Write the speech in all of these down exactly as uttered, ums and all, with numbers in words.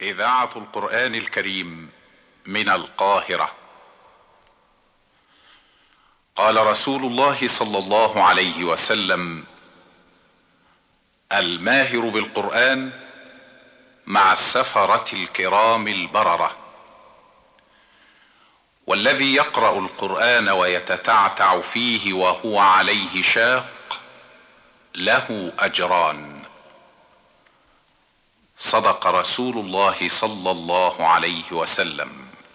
إذاعة القرآن الكريم من القاهرة. قال رسول الله صلى الله عليه وسلم: الماهر بالقرآن مع السفرة الكرام البررة، والذي يقرأ القرآن ويتتعتع فيه وهو عليه شاق له أجران. صدق رسول الله صلى الله عليه وسلم.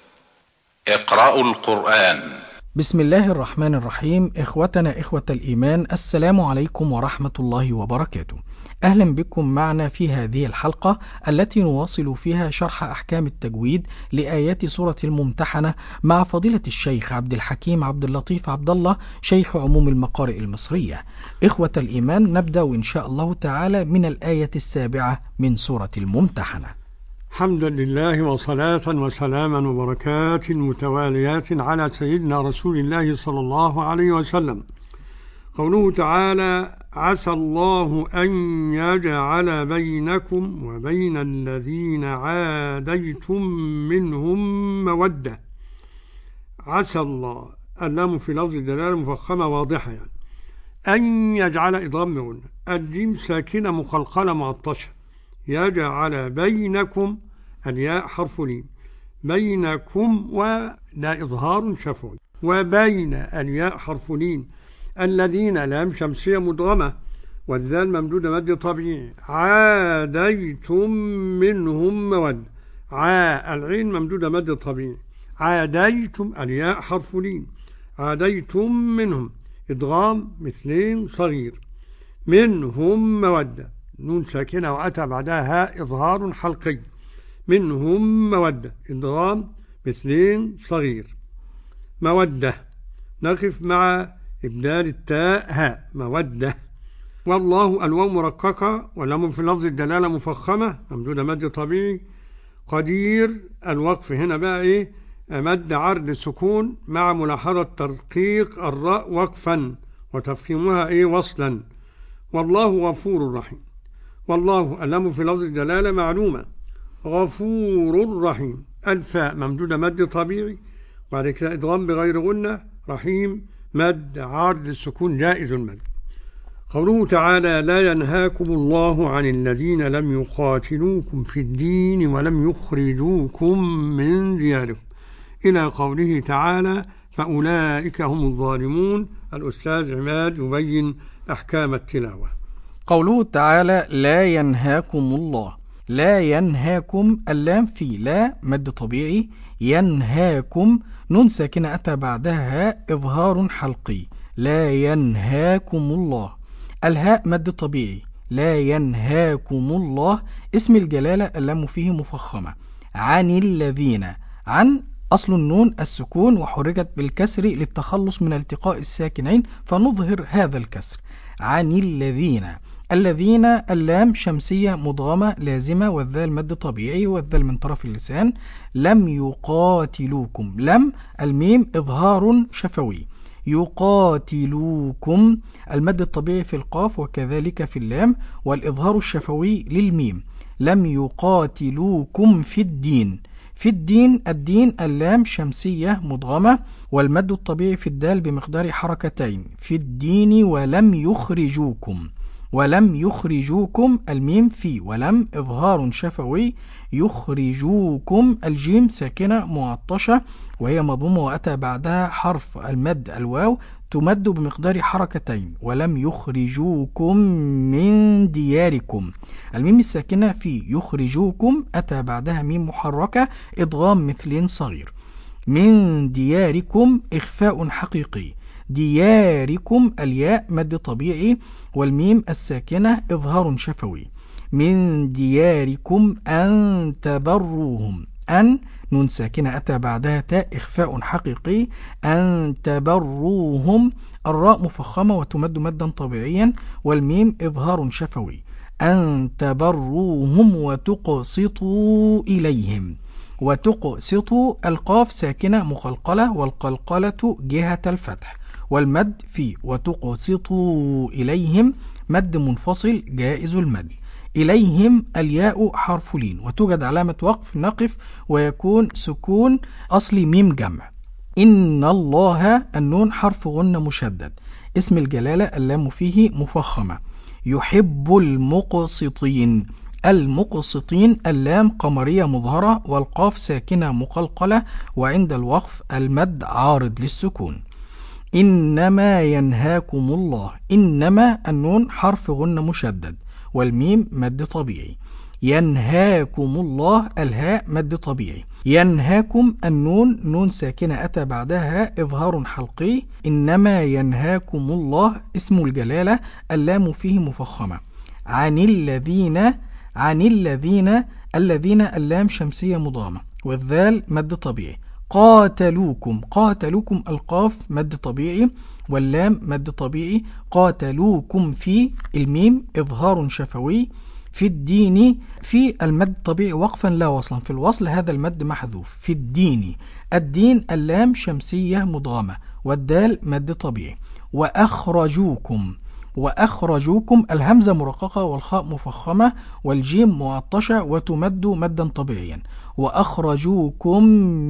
اقرأوا القرآن. بسم الله الرحمن الرحيم. إخوتنا إخوة الإيمان، السلام عليكم ورحمة الله وبركاته. أهلا بكم معنا في هذه الحلقة التي نواصل فيها شرح أحكام التجويد لآيات سورة الممتحنة مع فضيلة الشيخ عبد الحكيم عبد اللطيف عبد الله، شيخ عموم المقارئ المصرية. إخوة الإيمان، نبدأ إن شاء الله تعالى من الآية السابعة من سورة الممتحنة. حمدا لله وصلاة وسلاما وبركات متواليات على سيدنا رسول الله صلى الله عليه وسلم. قوله تعالى: عسى الله أن يجعل بينكم وبين الذين عاديتم منهم مودة. عسى الله، اللام في لفظ الدلالة مفخمة واضحة، يعني أن يجعل إضغام بغنة، الجيم ساكنة مقلقلة معطشة. يجعل بينكم، الياء حرف لين، بينكم ولا إظهار شفوي، وبين الياء حرف لين، الذين لام شمسية مدغمة، والذال ممدودة مد طبيعي. عاديتم منهم مود، عا العين ممدودة مد طبيعي. عاديتم الياء حرف لين، عاديتم منهم إدغام مثلين صغير. منهم مودة، نون ساكنة وأتى بعدها هاء إظهار حلقي. منهم مودة إدغام مثلين صغير. مودة، نقف مع إبدال التاء هاء، مودة. والله الواو مرققة، واللام في لفظ الدلالة مفخمة ممدودة مد طبيعي. قدير، الوقف هنا بقى إيه؟ مد عرض سكون مع ملاحظة ترقيق الراء وقفا وتفخيمها إيه؟ وصلا. والله غفور رحيم. والله اللام في لفظ الدلالة معلومة. غفور رحيم، الفاء ممدودة مد طبيعي، وبعد كده إدغام بغير غنة. رحيم مد عارض السكون جائز المد. قوله تعالى: لا ينهاكم الله عن الذين لم يقاتلوكم في الدين ولم يخرجوكم من دياركم، إلى قوله تعالى: فأولئك هم الظالمون. الأستاذ عماد يبين أحكام التلاوة. قوله تعالى: لا ينهاكم الله، لا ينهاكم، اللام في لا مد طبيعي. ينهاكم نون ساكنة أتى بعدها هاء إظهار حلقي. لا ينهاكم الله، الهاء مد طبيعي. لا ينهاكم الله اسم الجلالة، اللام فيه مفخمة. عن الذين، عن أصل النون السكون وحركت بالكسر للتخلص من التقاء الساكنين، فنظهر هذا الكسر. عن الذين، الذين اللام شمسية مدغمة لازمة، والذال مد طبيعي، والذال من طرف اللسان. لم يقاتلوكم، لم الميم إظهار شفوي. يقاتلوكم المد الطبيعي في القاف وكذلك في اللام، والإظهار الشفوي للميم. لم يقاتلوكم في الدين، في الدين، الدين اللام شمسية مدغمة، والمد الطبيعي في الدال بمقدار حركتين. في الدين ولم يخرجوكم، ولم يخرجوكم الميم في ولم إظهار شفوي. يخرجوكم الجيم ساكنة معطشة وهي مضمومة وأتى بعدها حرف المد الواو تمد بمقدار حركتين. ولم يخرجوكم من دياركم، الميم الساكنة في يخرجوكم أتى بعدها ميم محركة إضغام مثلين صغير. من دياركم إخفاء حقيقي. دياركم الياء مد طبيعي، والميم الساكنة إظهار شفوي. من دياركم أن تبروهم، أن نون ساكنة أتى بعدها تاء إخفاء حقيقي. أن تبروهم الراء مفخمة وتمد مدا طبيعيا، والميم إظهار شفوي. أن تبروهم وتقسطوا إليهم. وتقسطوا القاف ساكنة مقلقلة، والقلقلة جهة الفتح، والمد في وتقسطوا إليهم مد منفصل جائز المد. إليهم الياء حرف لين، وتوجد علامة وقف نقف ويكون سكون أصلي ميم جمع. إن الله النون حرف غنة مشدد. اسم الجلالة اللام فيه مفخمة. يحب المقسطين. المقسطين اللام قمرية مظهرة والقاف ساكنة مقلقلة، وعند الوقف المد عارض للسكون. إنما ينهاكم الله. إنما النون حرف غنة مشدد والميم مد طبيعي. ينهاكم الله الهاء مد طبيعي. ينهاكم النون نون ساكنة أتى بعدها إظهار حلقي. إنما ينهاكم الله اسم الجلالة اللام فيه مفخمة. عن الذين. عن الذين. الذين اللام شمسية مضامة والذال مد طبيعي. قاتلوكم. قاتلوكم القاف مد طبيعي واللام مد طبيعي. قاتلوكم في الميم إظهار شفوي. في الدين. في المد طبيعي وقفا لا وصلا، في الوصل هذا المد محذوف. في الدين. الدين اللام شمسية مضغمة والدال مد طبيعي. وأخرجوكم. وأخرجوكم الهمزة مرققة والخاء مفخمة والجيم معطشة وتمد مدا طبيعيا. وأخرجوكم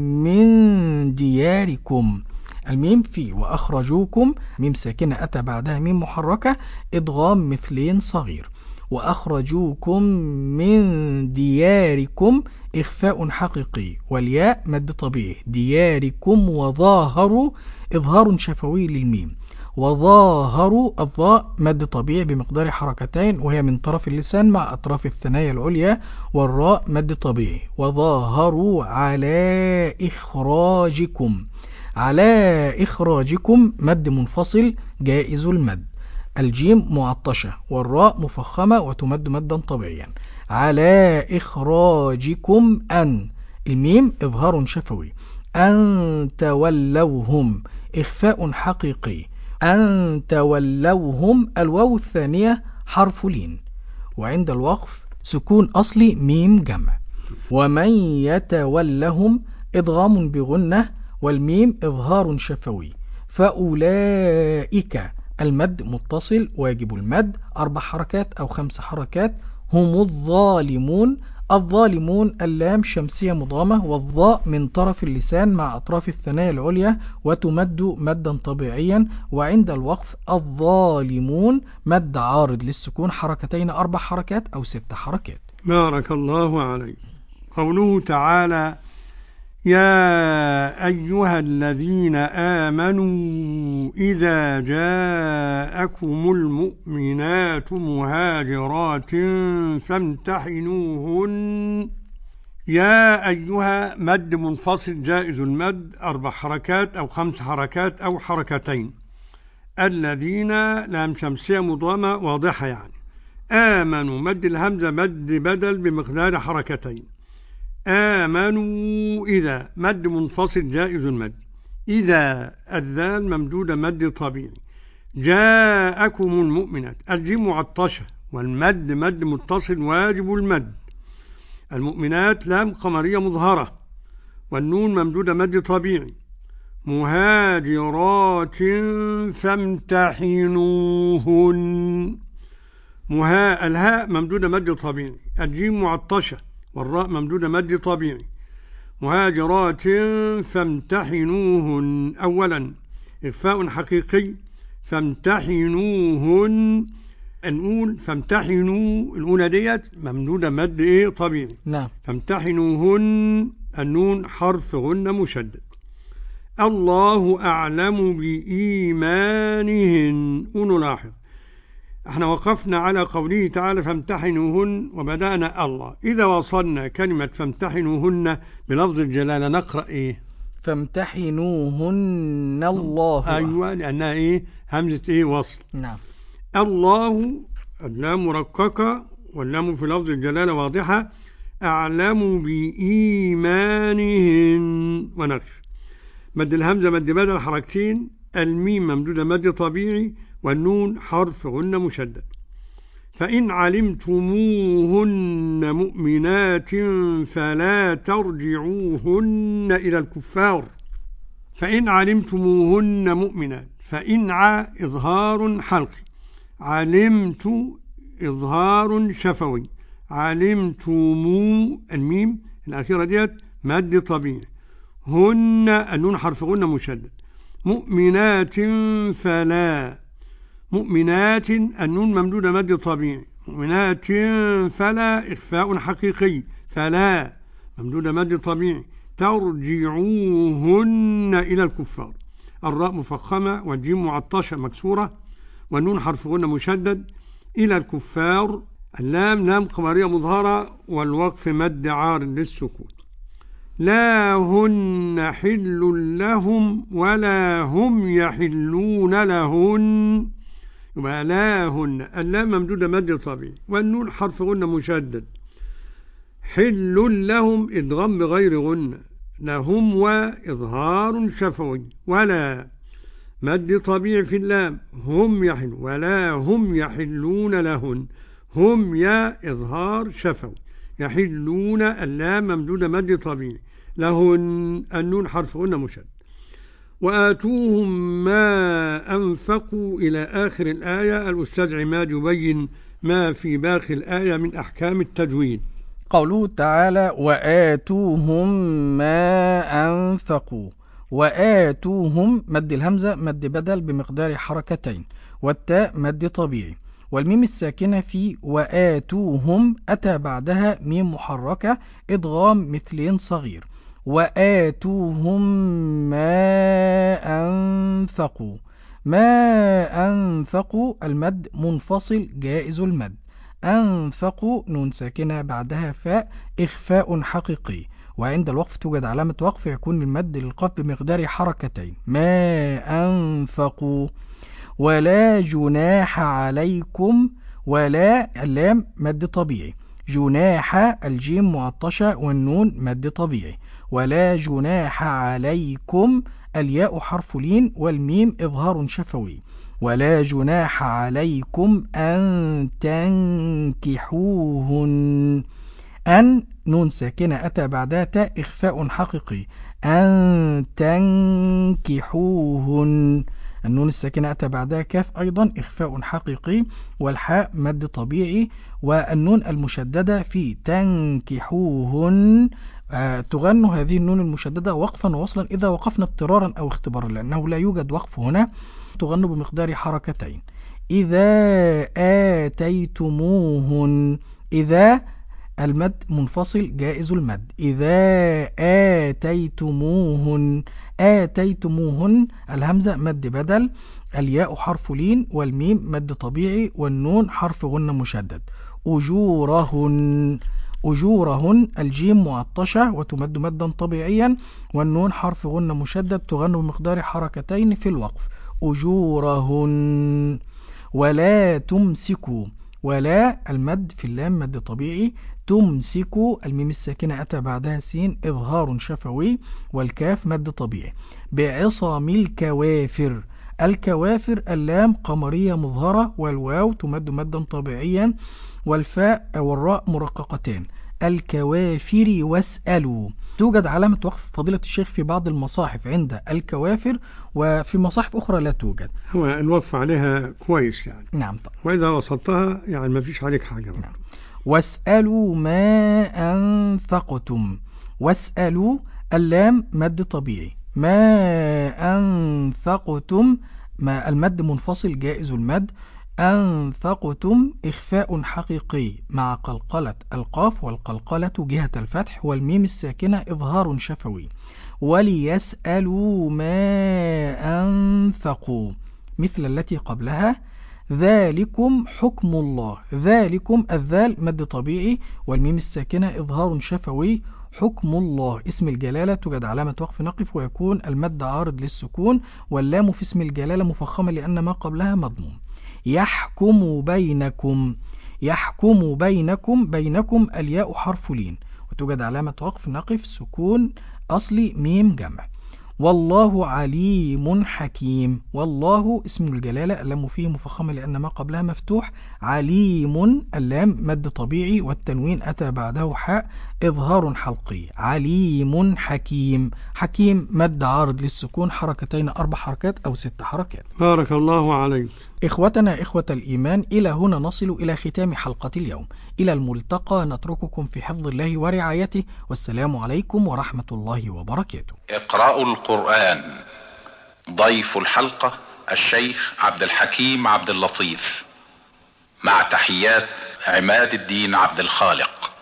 من دياركم. الميم في وأخرجوكم ميم ساكنة أتى بعدها ميم محركة إدغام مثلين صغير. وأخرجوكم من دياركم إخفاء حقيقي والياء مد طبيعي. دياركم. وظاهروا إظهار شفوي للميم. وظاهروا الظاء مد طبيعي بمقدار حركتين وهي من طرف اللسان مع أطراف الثنايا العليا، والراء مد طبيعي. وظاهروا على إخراجكم. على إخراجكم مد منفصل جائز المد. الجيم معطشة والراء مفخمة وتمد مدا طبيعيا. على إخراجكم أن الميم إظهار شفوي. أن تولوهم إخفاء حقيقي. أن تولوهم الواو الثانية حرف لين، وعند الوقف سكون أصلي ميم جمع. ومن يتولهم إدغام بغنة والميم إظهار شفوي. فأولئك المد متصل واجب المد أربع حركات أو خمس حركات. هم الظالمون. الظالمون اللام شمسية مضامة والظاء من طرف اللسان مع أطراف الثنايا العليا وتمد مدا طبيعيا، وعند الوقف الظالمون مد عارض للسكون حركتين أربع حركات أو ست حركات. بارك الله عليك. قوله تعالى يا أيها الذين آمنوا إذا جاءكم المؤمنات مهاجرات فامتحنوهن. يا أيها مد منفصل جائز المد أربع حركات أو خمس حركات أو حركتين. الذين لام شمسية مضامة واضحة يعني. آمنوا مد الهمزة مد بدل بمقدار حركتين. آمنوا إذا مد منفصل جائز المد. إذا الذال ممدودة مد طبيعي. جاءكم المؤمنات الجيم معطشة والمد مد متصل واجب المد. المؤمنات لام قمرية مظهرة والنون ممدودة مد طبيعي. مهاجرات فامتحنوهن. مها الهاء ممدودة مد طبيعي. الجيم معطشة والراء ممدودة مد طبيعي. مهاجرات فامتحنوهن أولا إخفاء حقيقي. فامتحنوهن نقول فامتحنوا الأولى ديت ممدودة مد إيه طبيعي. نعم. فامتحنوهن النون حرف غنة مشدد. الله أعلم بإيمانهن. ونلاحظ احنا وقفنا على قوله تعالى فامتحنوهن وبدأنا الله. إذا وصلنا كلمة فامتحنوهن بلفظ الجلالة نقرأ إيه؟ فامتحنوهن الله. أيوة لأنها إيه؟ همزة إيه وصل. نعم. الله اللام مرققة واللام في لفظ الجلالة واضحة. أعلم بإيمانهن ونقف. مد الهمزة مد بدل حركتين. الميم ممدودة مد طبيعي والنون حرف غنة مشدد. فإن علمتموهن مؤمنات فلا ترجعوهن إلى الكفار. فإن علمتموهن مؤمنات. فإن ع إظهار حلقي. علمت إظهار شفوي. علمتم الميم الأخيرة ديت مد طبيعي. هن النون حرف غنة مشدد. مؤمنات فلا مؤمنات النون ممدودة مد طبيعي. مؤمنات فلا إخفاء حقيقي. فلا ممدودة مد طبيعي. ترجعوهن إلى الكفار. الراء مفخمة والجيم معطشة مكسورة والنون حرف غنة مشدد. إلى الكفار. اللام لام قمرية مظهرة والوقف مد عار للسكون. لا هن حل لهم ولا هم يحلون لهن. يبقى لا هن اللام ممدودة مد طبيعي والنون حرف غنة مشدد. حل لهم إدغام بغير غنة. لهم وإظهار شفوي. ولا مد طبيعي في اللام. هم يحل ولا هم يحلون لهن. هم يا إظهار شفوي. يحلون اللام ممدودة مد طبيعي. لهن النون حرف غنة مشدد. وآتوهم ما أنفقوا إلى آخر الآية. الأستاذ عماد يبين ما في باقي الآية من أحكام التجويد. قوله تعالى وآتوهم ما أنفقوا. وآتوهم مد الهمزة مد بدل بمقدار حركتين والتاء مد طبيعي والميم الساكنة في وآتوهم أتى بعدها ميم محركة إدغام مثلين صغير. وآتوهم ما أنفقوا. ما أنفقوا المد منفصل جائز المد. أنفقوا نون ساكنة بعدها فاء إخفاء حقيقي وعند الوقف توجد علامة وقف يكون المد للقاف بمقدار حركتين. ما أنفقوا. ولا جناح عليكم. ولا اللام مد طبيعي. جناح الجيم معطشة والنون مد طبيعي. ولا جناح عليكم الياء حرف لين والميم إظهار شفوي. ولا جناح عليكم أن تنكحوهن. أن نون ساكنة أتى بعدها تاء إخفاء حقيقي. أن تنكحوهن النون الساكنة أتى بعدها كاف أيضا إخفاء حقيقي والحاء مد طبيعي والنون المشددة في تنكحوهن. آه تغن هذه النون المشددة وقفا ووصلا إذا وقفنا اضطرارا أو اختبارا لأنه لا يوجد وقف هنا. تغن بمقدار حركتين. إذا آتيتموهن. إذا المد منفصل جائز المد. إذا آتيتموهن. آتيتموهن الهمزة مد بدل الياء حرف لين والميم مد طبيعي والنون حرف غنة مشدد. أجورهن. أجورهن الجيم معطشة وتمد مدا طبيعيا والنون حرف غنة مشدد تغن بمقدار حركتين في الوقف. أجورهن. ولا تمسكوا. ولا المد في اللام مد طبيعي. تمسكوا الميم الساكنة أتى بعدها سين إظهار شفوي والكاف مد طبيعي. بعصام الكوافر. الكوافر اللام قمرية مظهرة والواو تمد مدا طبيعيا والفاء والراء مرققتان. الكوافر واسألوا. توجد علامة وقف فضيلة الشيخ في بعض المصاحف عند الكوافر وفي مصاحف أخرى لا توجد. هو الوقف عليها كويس يعني. نعم طبعا. وإذا وصلتها يعني ما فيش عليك حاجة. نعم. واسألوا ما أنفقتم. واسألوا اللام مد طبيعي. ما أنفقتم ما المد منفصل جائز المد. أنفقتم إخفاء حقيقي مع قلقلة القاف والقلقلة جهة الفتح والميم الساكنة إظهار شفوي. وليسألوا ما أنفقوا مثل التي قبلها. ذلكم حكم الله. ذلكم الذال مد طبيعي والميم الساكنة إظهار شفوي. حكم الله اسم الجلالة توجد علامة وقف نقف ويكون المد عارض للسكون واللام في اسم الجلالة مفخمة لأن ما قبلها مضموم. يحكم بينكم. يحكم بينكم بينكم الياء حرف لين وتوجد علامة وقف نقف سكون أصلي ميم جمع. والله عليم حكيم. والله اسم الجلالة اللام فيه مفخمة لأن ما قبلها مفتوح. عليم اللام مد طبيعي والتنوين أتى بعده حاء إظهار حلقي. عليم حكيم. حكيم مد عارض للسكون حركتين أربع حركات أو ست حركات. بارك الله عليك. إخوتنا إخوة الإيمان، إلى هنا نصل إلى ختام حلقة اليوم. إلى الملتقى، نترككم في حفظ الله ورعايته، والسلام عليكم ورحمة الله وبركاته. اقرأوا القرآن. ضيف الحلقة الشيخ عبد الحكيم عبد اللطيف، مع تحيات عماد الدين عبد الخالق.